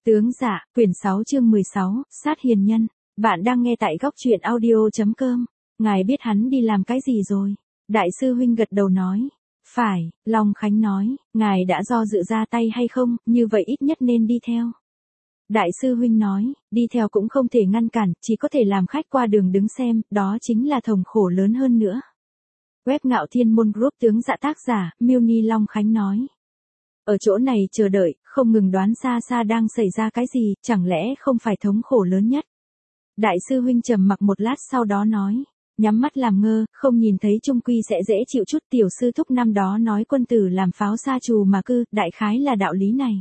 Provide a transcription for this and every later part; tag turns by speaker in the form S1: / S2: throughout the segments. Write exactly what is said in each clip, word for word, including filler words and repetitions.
S1: Tướng dạ, quyển sáu chương mười sáu, sát hiền nhân. Bạn đang nghe tại góc truyện audio.com. Ngài biết hắn đi làm cái gì rồi? Đại sư huynh gật đầu nói. Phải, Long Khánh nói, ngài đã do dự ra tay hay không, như vậy ít nhất nên đi theo. Đại sư huynh nói, đi theo cũng không thể ngăn cản, chỉ có thể làm khách qua đường đứng xem, đó chính là thống khổ lớn hơn nữa. Web Ngạo Thiên Môn Group tướng dạ tác giả, Miu Long Khánh nói. Ở chỗ này chờ đợi, không ngừng đoán xa xa đang xảy ra cái gì, chẳng lẽ không phải thống khổ lớn nhất. Đại sư huynh trầm mặc một lát sau đó nói, nhắm mắt làm ngơ, không nhìn thấy trung quy sẽ dễ chịu chút. Tiểu sư thúc năm đó nói quân tử làm pháo sa trù mà cư, đại khái là đạo lý này.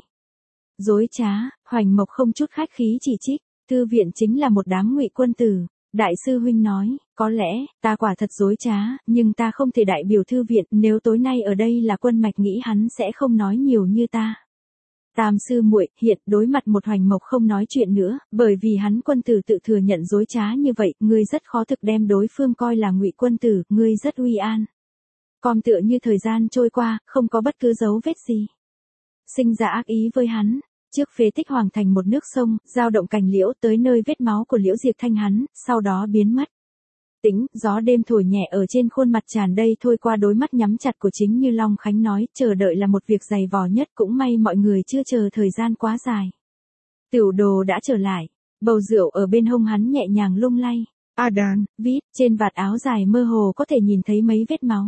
S1: Dối trá, Hoành Mộc không chút khách khí chỉ trích, thư viện chính là một đám ngụy quân tử. Đại sư huynh nói, có lẽ, ta quả thật dối trá, nhưng ta không thể đại biểu thư viện, nếu tối nay ở đây là Quân Mạch nghĩ hắn sẽ không nói nhiều như ta. Tam sư muội, hiện đối mặt một Hoành Mộc không nói chuyện nữa, bởi vì hắn quân tử tự thừa nhận dối trá như vậy, ngươi rất khó thực đem đối phương coi là ngụy quân tử, ngươi rất uy an. Còn tựa như thời gian trôi qua, không có bất cứ dấu vết gì. Sinh ra ác ý với hắn. Trước phế tích hoàng thành một nước sông, dao động cành liễu tới nơi vết máu của Liễu Diệp Thanh hắn, sau đó biến mất. Tĩnh, gió đêm thổi nhẹ ở trên khuôn mặt tràn đầy thôi qua đôi mắt nhắm chặt của chính như Long Khánh nói, chờ đợi là một việc dày vò nhất, cũng may mọi người chưa chờ thời gian quá dài. Tiểu đồ đã trở lại, bầu rượu ở bên hông hắn nhẹ nhàng lung lay. Adan, vít, trên vạt áo dài mơ hồ có thể nhìn thấy mấy vết máu.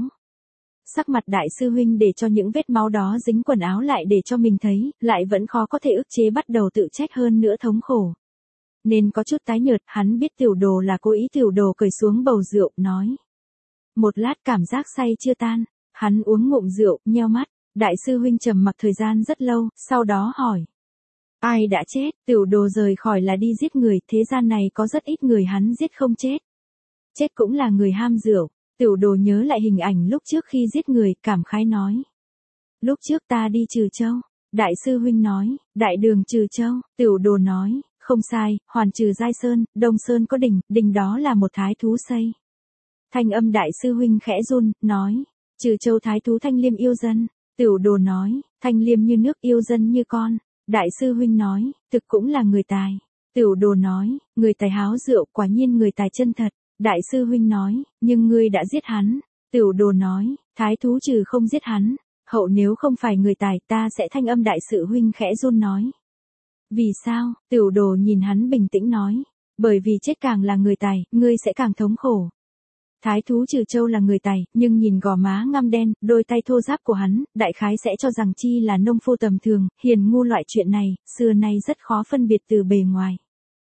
S1: Sắc mặt đại sư huynh để cho những vết máu đó dính quần áo lại để cho mình thấy, lại vẫn khó có thể ức chế bắt đầu tự trách hơn nữa thống khổ. Nên có chút tái nhợt, hắn biết tiểu đồ là cố ý. Tiểu đồ cởi xuống bầu rượu, nói. Một lát cảm giác say chưa tan, hắn uống ngụm rượu, nheo mắt, đại sư huynh trầm mặc thời gian rất lâu, sau đó hỏi. Ai đã chết? Tiểu đồ rời khỏi là đi giết người, thế gian này có rất ít người hắn giết không chết. Chết cũng là người ham rượu. Tiểu đồ nhớ lại hình ảnh lúc trước khi giết người, cảm khái nói. Lúc trước ta đi Trừ Châu. Đại sư huynh nói, đại đường Trừ Châu. Tiểu đồ nói, không sai, hoàn trừ Giai Sơn, Đông Sơn có đỉnh, đỉnh đó là một thái thú xây. Thanh âm đại sư huynh khẽ run, nói, Trừ Châu thái thú Thanh Liêm yêu dân. Tiểu đồ nói, Thanh Liêm như nước yêu dân như con. Đại sư huynh nói, thực cũng là người tài. Tiểu đồ nói, người tài háo rượu, quả nhiên người tài chân thật. Đại sư huynh nói, nhưng ngươi đã giết hắn. Tiểu đồ nói, thái thú trừ không giết hắn. Hậu nếu không phải người tài ta sẽ thanh âm đại sư huynh khẽ run nói. Vì sao? Tiểu đồ nhìn hắn bình tĩnh nói. Bởi vì chết càng là người tài, ngươi sẽ càng thống khổ. Thái thú Trừ Châu là người tài, nhưng nhìn gò má ngăm đen, đôi tay thô ráp của hắn, đại khái sẽ cho rằng chi là nông phu tầm thường, hiền ngu loại chuyện này, xưa nay rất khó phân biệt từ bề ngoài.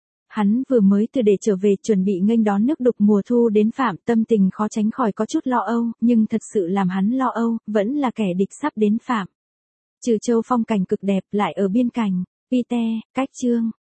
S1: Hắn vừa mới từ để trở về chuẩn bị nghênh đón nước đục mùa thu đến Phạm, tâm tình khó tránh khỏi có chút lo âu, nhưng thật sự làm hắn lo âu, vẫn là kẻ địch sắp đến Phạm. Trừ Châu phong cảnh cực đẹp lại ở biên cảnh, Pite, cách chương.